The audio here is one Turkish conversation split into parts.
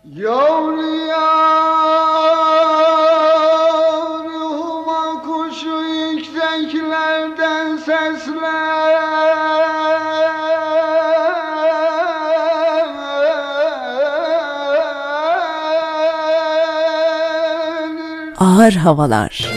Yavru yar, huma kuşu yükseklerden seslenir. Ağır havalar.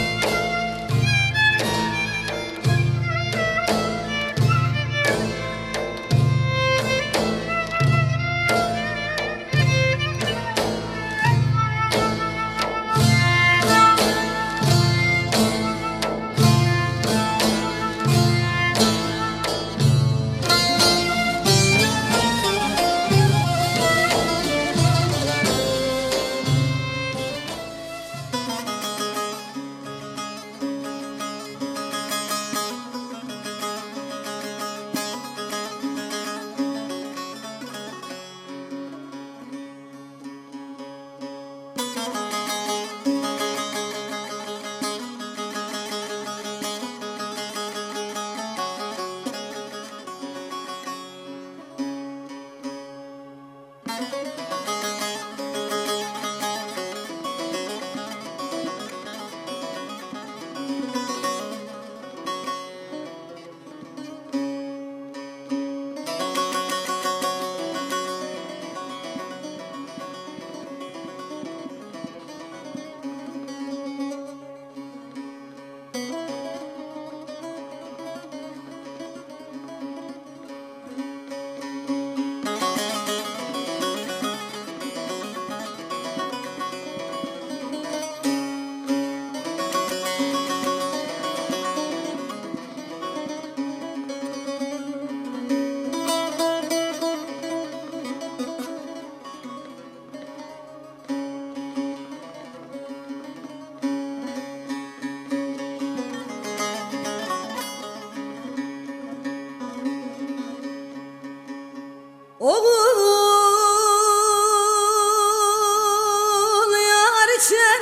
Oğul yar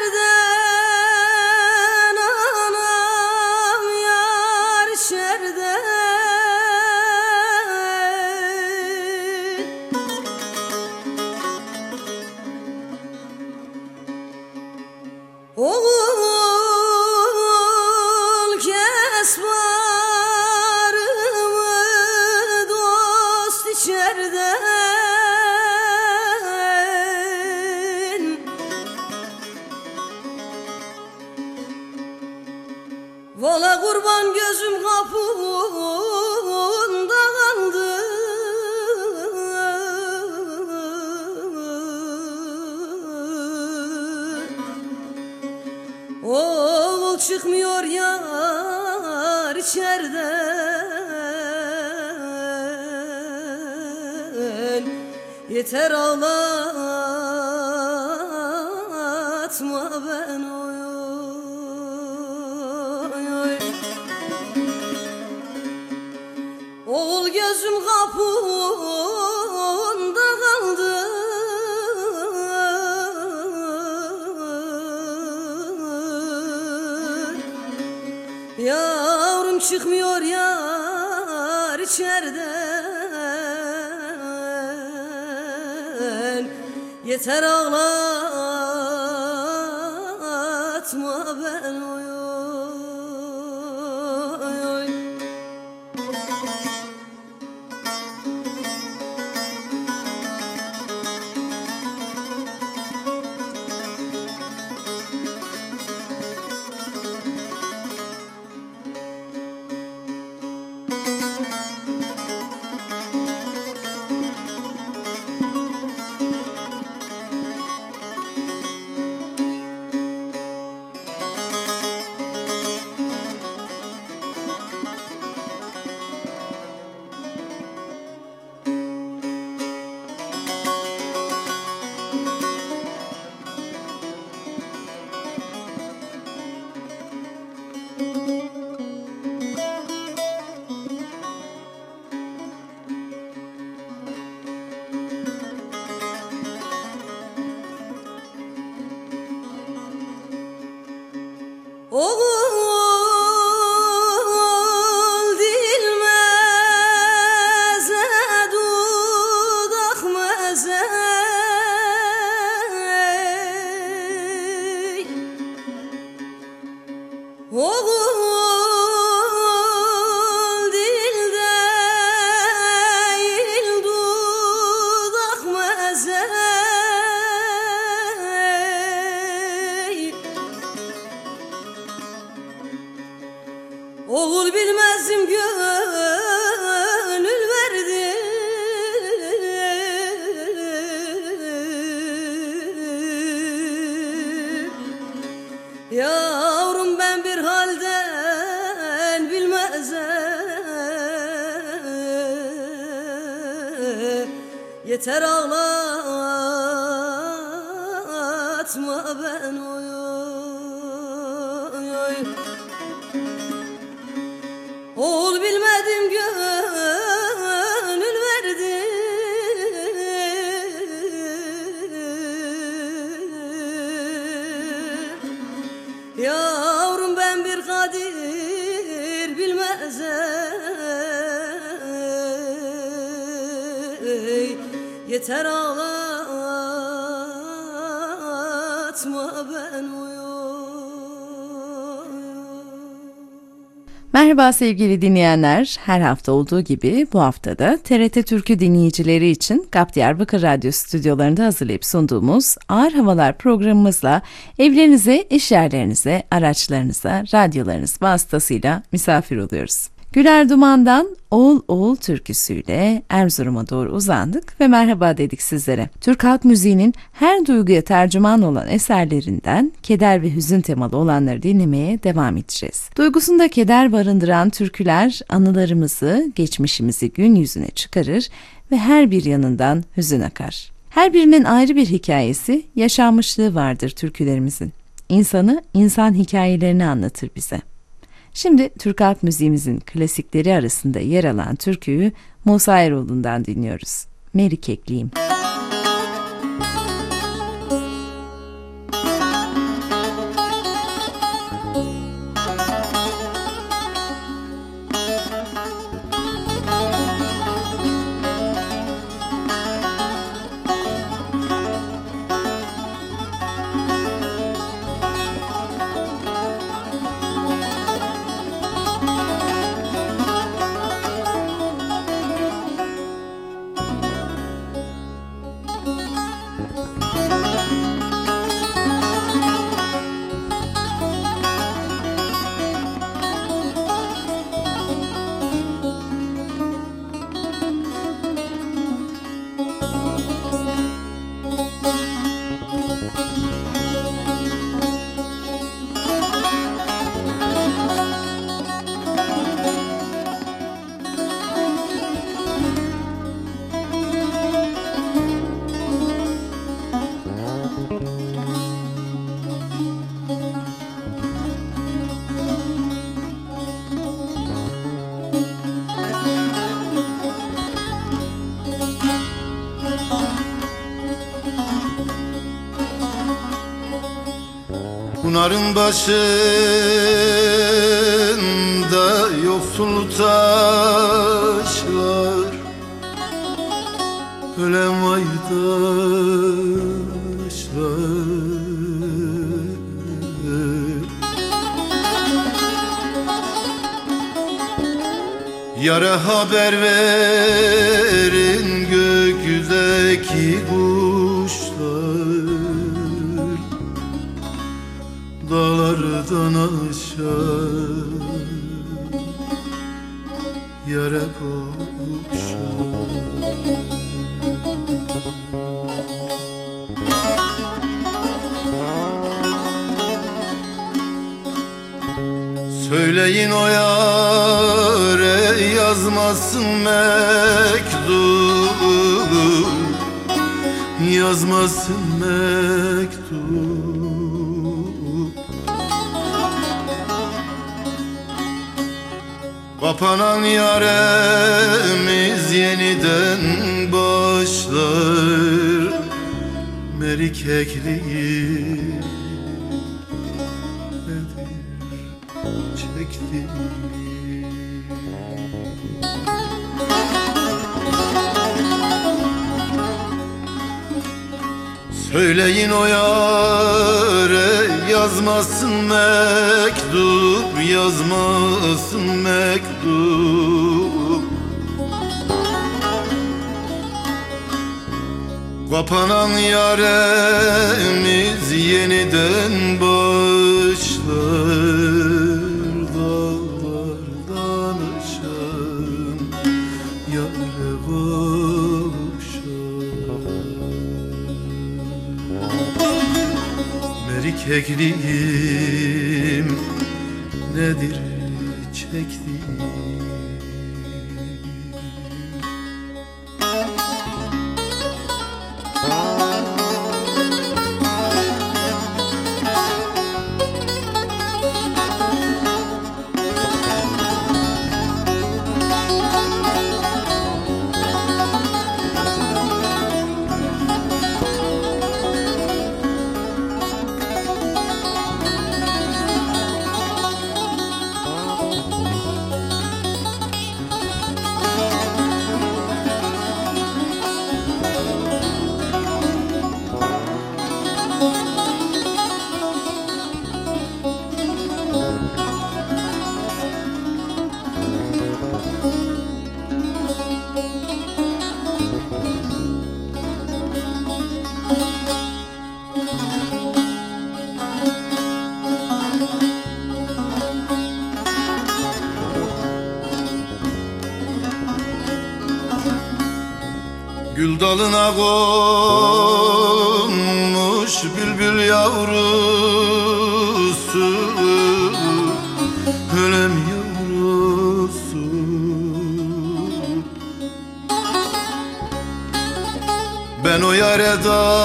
içerden, anam yar içerden. Oğul kes barımı, dost içerden. Vala kurban gözüm kapında kaldı. Oğul çıkmıyor yar içerden. Yeter ağlatma ben oy. Oğul gözüm kapında kaldı. Yavrum çıkmıyor yar içerden. Yeter ağlatma ben oy. Oğul dilmeze dudak meze. Yavrum ben bir halden bilmezem, yeter ağlatma ben oy. Ol bilmedim gönül verdim, yavrum ben bir kadir bilmezem, yeter ağlatma ben oy. Merhaba sevgili dinleyenler. Her hafta olduğu gibi bu haftada TRT Türkü dinleyicileri için GAP Diyarbakır Radyo stüdyolarında hazırlayıp sunduğumuz Ağır Havalar programımızla evlerinize, iş yerlerinize, araçlarınıza, radyolarınız vasıtasıyla misafir oluyoruz. Güler Duman'dan Oğul Oğul türküsüyle Erzurum'a doğru uzandık ve merhaba dedik sizlere. Türk halk müziğinin her duyguya tercüman olan eserlerinden keder ve hüzün temalı olanları dinlemeye devam edeceğiz. Duygusunda keder barındıran türküler anılarımızı, geçmişimizi gün yüzüne çıkarır ve her bir yanından hüzün akar. Her birinin ayrı bir hikayesi, yaşanmışlığı vardır türkülerimizin. İnsanı, insan hikayelerini anlatır bize. Şimdi Türk halk müziğimizin klasikleri arasında yer alan türküyü Musa Eroğlu'ndan dinliyoruz. Meri Kekliyim. Pınarın başında yoksul taşlar, ölen vaydaşlar. Yara haber verin gökyüzdeki kuşlar, dağlardan aşağı yara koşar. Söyleyin o yâre yazmasın mektup, yazmasın mektup. Kapanan yaremiz yeniden başlar. Meri Kekliyim çekti. Söyleyin o yâre yazmasın mektup, yazmasın mektup. Kapanan yaremiz yeniden başlar. Dağlardan aşağı yâre kavuşar. erkekliğim nedir çektiğim. Gül dalına konmuş bülbül yavrusu, ölem yavrusu. Ben o yare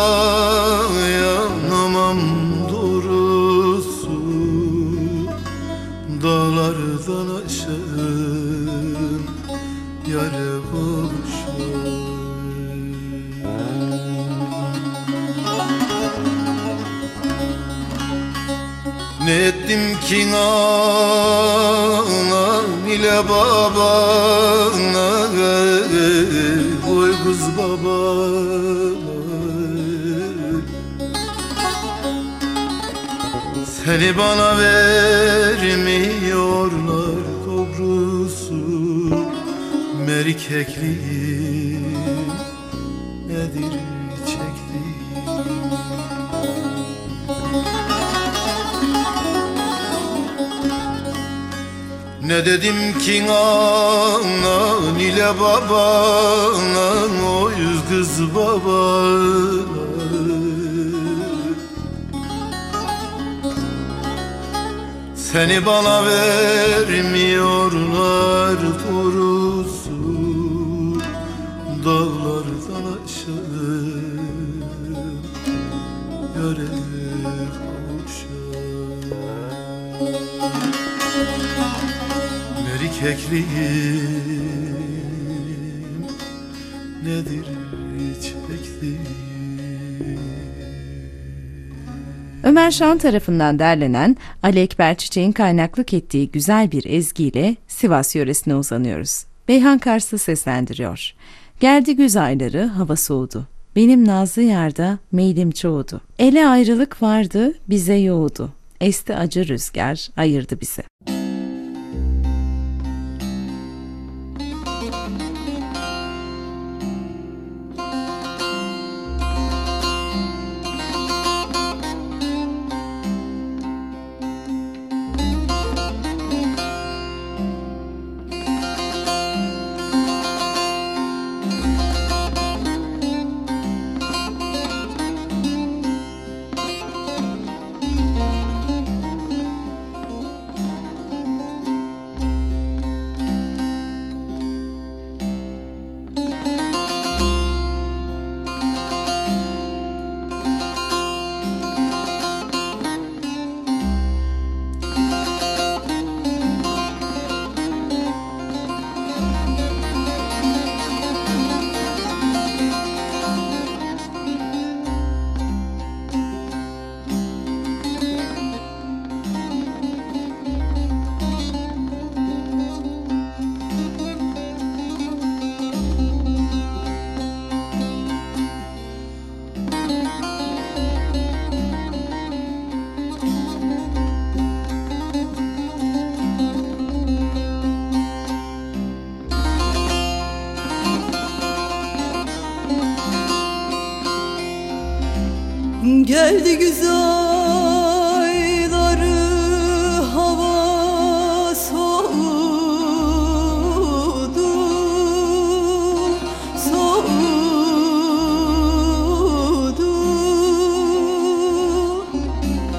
dayanamam doğrusu, dağlardan aşağım yare kavuşam. Ne ettim ki anan ile babana, oy kız babana. Seni bana vermiyorlar doğrusu, erkekliğim nedir çektiğim. Ne dedim ki anan ile babana, oy kız babana. Seni bana vermiyorlar doğrusu, dağlardan aşağı yare kavuşam. Erkekliğim nedir çektiğim. Ömer Şan tarafından derlenen Ali Ekber Çiçek'in kaynaklık ettiği güzel bir ezgiyle Sivas yöresine uzanıyoruz. Beyhan Karslı seslendiriyor. Geldi güz ayları, hava soğudu. Benim nazlı yarda meylim çoğudu. Ele ayrılık vardı, bize yoğudu. Esti acı rüzgar, ayırdı bizi. Geldi güzel ayları, hava soğudu, soğudu.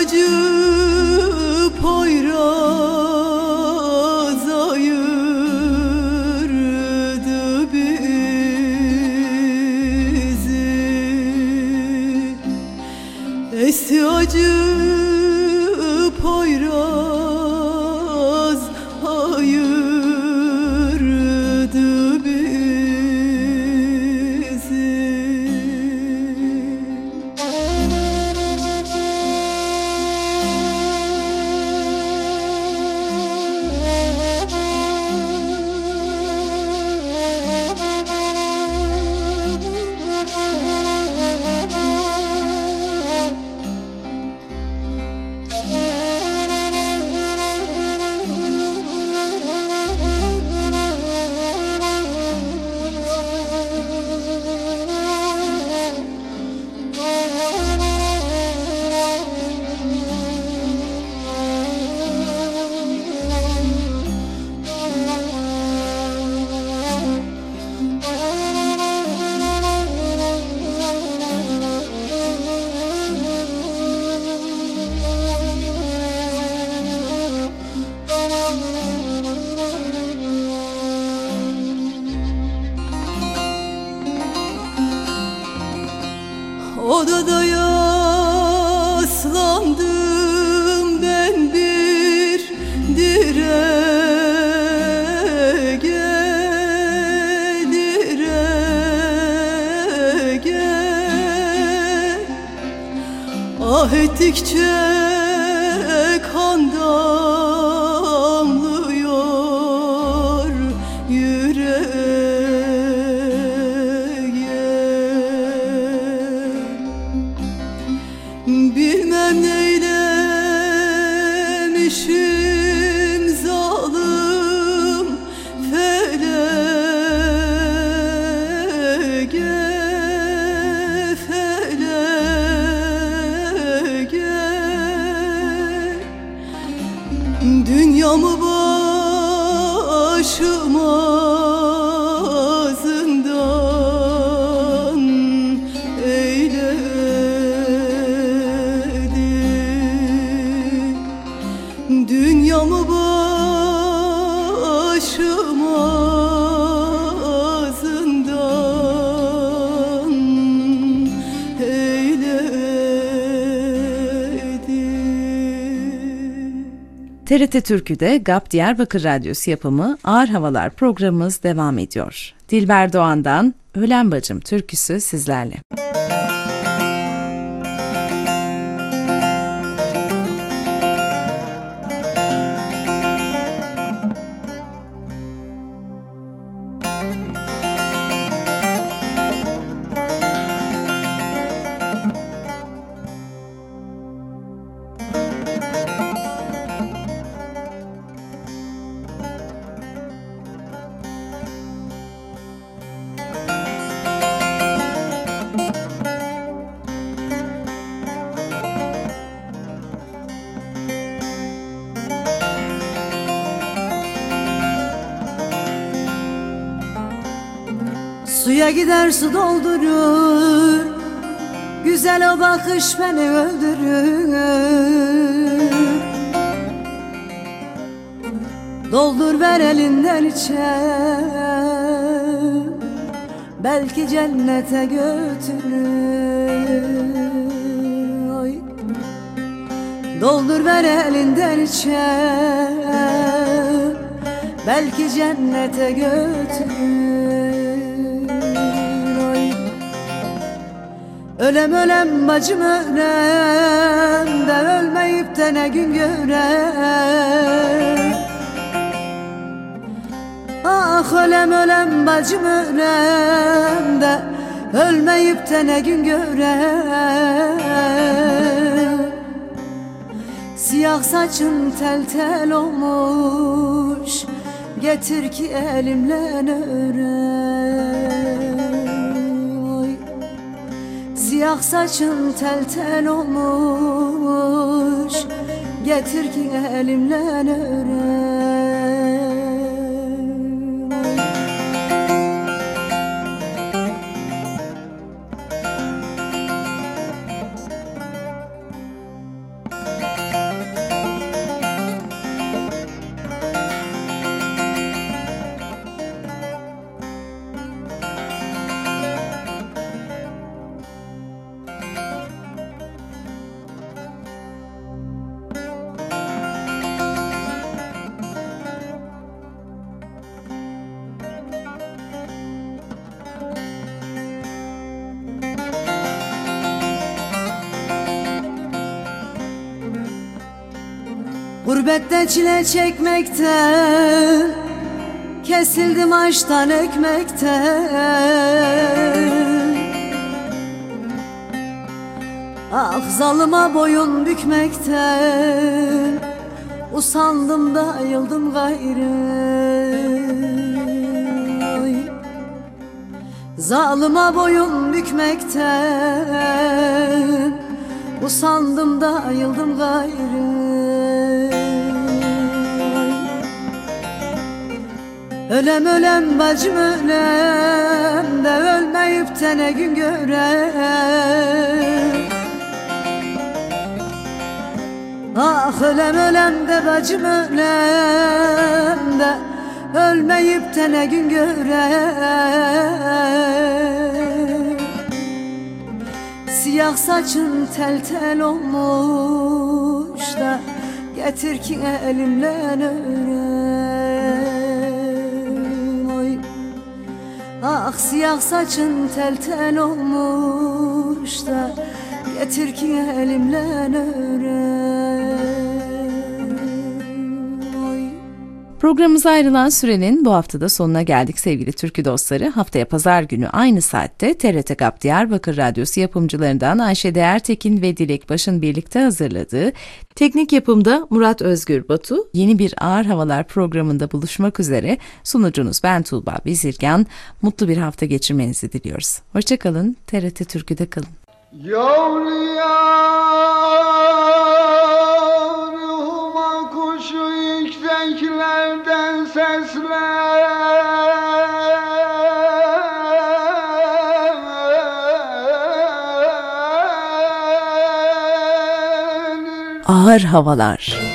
acı Poyraz ayırdı bizi. Esti acı Poyraz ayırdı bizi. Odada yaslandım ben bir direğe, direğe. Ah ettikçe kan damlıyor yüreğe. Bilmem neylemişim zalim felege, felege. Dünyamı başıma zindan dünyamı başıma zindan eyledi. TRT Türkü'de GAP Diyarbakır Radyosu yapımı Ağır Havalar programımız devam ediyor. Dilber Doğan'dan Ölen Bacım türküsü sizlerle. Suya gider su doldurur, güzel o bakış beni öldürür. Doldur ver elinden içer, belki cennete götürür. Oy. Doldur ver elinden içer, belki cennete götürür. Ölem ölem bacım ölem de ölmeyip de ne gün görem. Ah ölem ölem bacım ölem de ölmeyip de ne gün görem. Siyah saçın tel tel olmuş, getir ki elimle örem. Siyah saçın tel tel olmuş, getir ki elimle örem. Gurbette çile çekmekten, kesildim açtan ekmekten. Ah zalıma boyun bükmekten, usandım da ayıldım gayrı. Zalıma boyun bükmekten, usandım da ayıldım gayrı. Ölem ölem bacım ölem de ölmeyip de ne gün görem. Ah ölem ölem de bacım ölem de ölmeyip de ne gün görem. Siyah saçın tel tel olmuş da getir ki elimle örem. Oy. Ah siyah saçın tel tel olmuş da getir ki elimle örem. Programımıza ayrılan sürenin bu haftada sonuna geldik sevgili türkü dostları. Haftaya pazar günü aynı saatte TRT GAP Diyarbakır Radyosu yapımcılarından Ayşe Değertekin ve Dilek Baş'ın birlikte hazırladığı, teknik yapımda Murat Özgür Batu, yeni bir Ağır Havalar programında buluşmak üzere. Sunucunuz ben Tuğba Bezirgan. Mutlu bir hafta geçirmenizi diliyoruz. Hoşçakalın, TRT Türkü'de kalın. Ruhuma kuşu yükseklerden sesler. Ağır Havalar.